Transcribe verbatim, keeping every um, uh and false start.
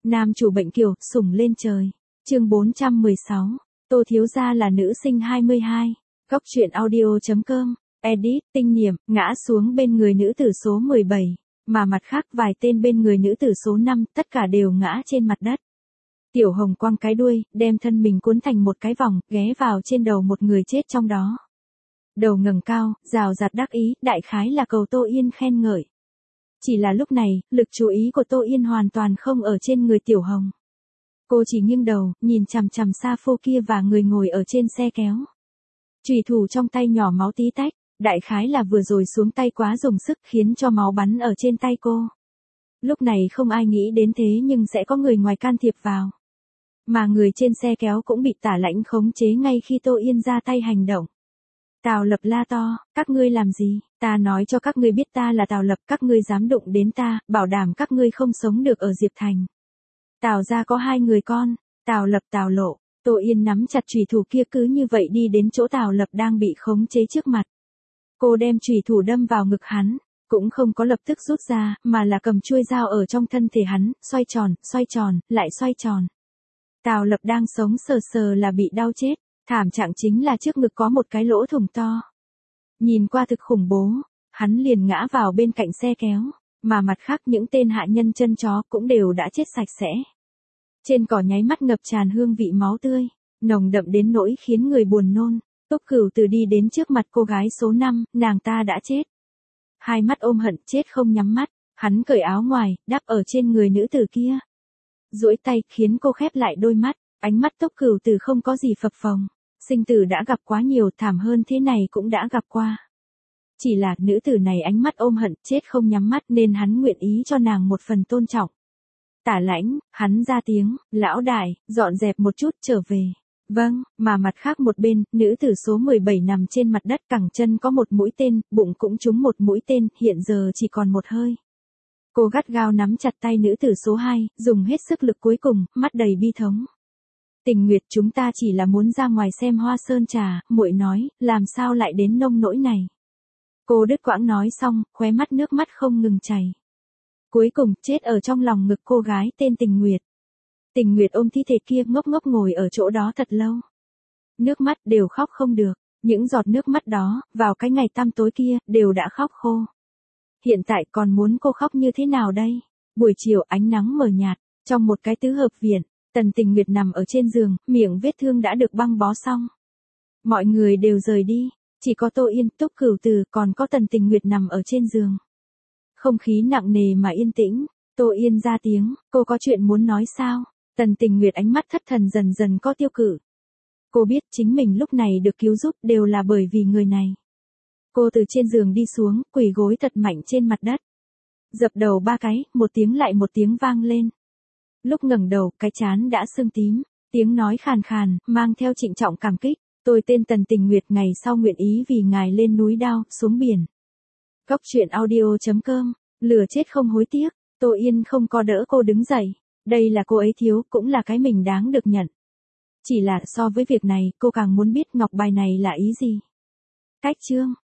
Nam chủ bệnh kiều, sủng lên trời. Chương bốn trăm mười sáu. Tô thiếu gia là nữ sinh hai mươi hai. Góc truyện audio chấm com. Edit, tinh niệm, ngã xuống bên người nữ tử số mười bảy, mà mặt khác vài tên bên người nữ tử số năm, tất cả đều ngã trên mặt đất. Tiểu Hồng quăng cái đuôi, đem thân mình cuốn thành một cái vòng, ghé vào trên đầu một người chết trong đó. Đầu ngẩng cao, rào rạt đắc ý, đại khái là cầu Tô Yên khen ngợi. Chỉ là lúc này, lực chú ý của Tô Yên hoàn toàn không ở trên người Tiểu Hồng. Cô chỉ nghiêng đầu, nhìn chằm chằm Sa Phô kia và người ngồi ở trên xe kéo. Chùy thủ trong tay nhỏ máu tí tách, đại khái là vừa rồi xuống tay quá dùng sức khiến cho máu bắn ở trên tay cô. Lúc này không ai nghĩ đến thế nhưng sẽ có người ngoài can thiệp vào. Mà người trên xe kéo cũng bị Tả Lãnh khống chế ngay khi Tô Yên ra tay hành động. Tào Lập la to, các ngươi làm gì? Ta nói cho các ngươi biết ta là Tào Lập, các ngươi dám đụng đến ta, bảo đảm các ngươi không sống được ở Diệp Thành. Tào gia có hai người con, Tào Lập Tào Lộ. Tô Yên nắm chặt chùy thủ kia cứ như vậy đi đến chỗ Tào Lập đang bị khống chế trước mặt. Cô đem chùy thủ đâm vào ngực hắn, cũng không có lập tức rút ra, mà là cầm chuôi dao ở trong thân thể hắn, xoay tròn, xoay tròn, lại xoay tròn. Tào Lập đang sống sờ sờ là bị đau chết, thảm trạng chính là trước ngực có một cái lỗ thủng to. Nhìn qua thực khủng bố, hắn liền ngã vào bên cạnh xe kéo, mà mặt khác những tên hạ nhân chân chó cũng đều đã chết sạch sẽ. Trên cỏ nháy mắt ngập tràn hương vị máu tươi, nồng đậm đến nỗi khiến người buồn nôn. Túc Cửu Từ đi đến trước mặt cô gái số năm, nàng ta đã chết. Hai mắt ôm hận, chết không nhắm mắt, hắn cởi áo ngoài, đắp ở trên người nữ tử kia. Duỗi tay, khiến cô khép lại đôi mắt, ánh mắt Túc Cửu Từ không có gì phập phồng. Sinh tử đã gặp quá nhiều, thảm hơn thế này cũng đã gặp qua. Chỉ là, nữ tử này ánh mắt ôm hận, chết không nhắm mắt nên hắn nguyện ý cho nàng một phần tôn trọng. Tả Lãnh, hắn ra tiếng, lão đại, dọn dẹp một chút, trở về. Vâng, mà mặt khác một bên, nữ tử số mười bảy nằm trên mặt đất, cẳng chân có một mũi tên, bụng cũng trúng một mũi tên, hiện giờ chỉ còn một hơi. Cô gắt gao nắm chặt tay nữ tử số hai, dùng hết sức lực cuối cùng, mắt đầy bi thống. Tình Nguyệt, chúng ta chỉ là muốn ra ngoài xem hoa sơn trà, muội nói, làm sao lại đến nông nỗi này. Cô đứt quãng nói xong, khóe mắt nước mắt không ngừng chảy. Cuối cùng, chết ở trong lòng ngực cô gái tên Tình Nguyệt. Tình Nguyệt ôm thi thể kia ngốc ngốc ngồi ở chỗ đó thật lâu. Nước mắt đều khóc không được, những giọt nước mắt đó, vào cái ngày tăm tối kia, đều đã khóc khô. Hiện tại còn muốn cô khóc như thế nào đây? Buổi chiều ánh nắng mờ nhạt, trong một cái tứ hợp viện, Tần Tình Nguyệt nằm ở trên giường, miệng vết thương đã được băng bó xong. Mọi người đều rời đi, chỉ có Tô Yên, Túc Cửu Từ, còn có Tần Tình Nguyệt nằm ở trên giường. Không khí nặng nề mà yên tĩnh, Tô Yên ra tiếng, cô có chuyện muốn nói sao? Tần Tình Nguyệt ánh mắt thất thần dần dần có tiêu cự. Cô biết chính mình lúc này được cứu giúp đều là bởi vì người này. Cô từ trên giường đi xuống, quỳ gối thật mạnh trên mặt đất. Dập đầu ba cái, một tiếng lại một tiếng vang lên. Lúc ngẩng đầu, cái trán đã sưng tím, tiếng nói khàn khàn, mang theo trịnh trọng cảm kích. Tôi tên Tần Tình Nguyệt, ngày sau nguyện ý vì ngài lên núi đao, xuống biển. Góc truyện audio chấm com, lừa chết không hối tiếc. Tô Yên không có đỡ cô đứng dậy. Đây là cô ấy thiếu, cũng là cái mình đáng được nhận. Chỉ là so với việc này, cô càng muốn biết ngọc bài này là ý gì. Cách chương.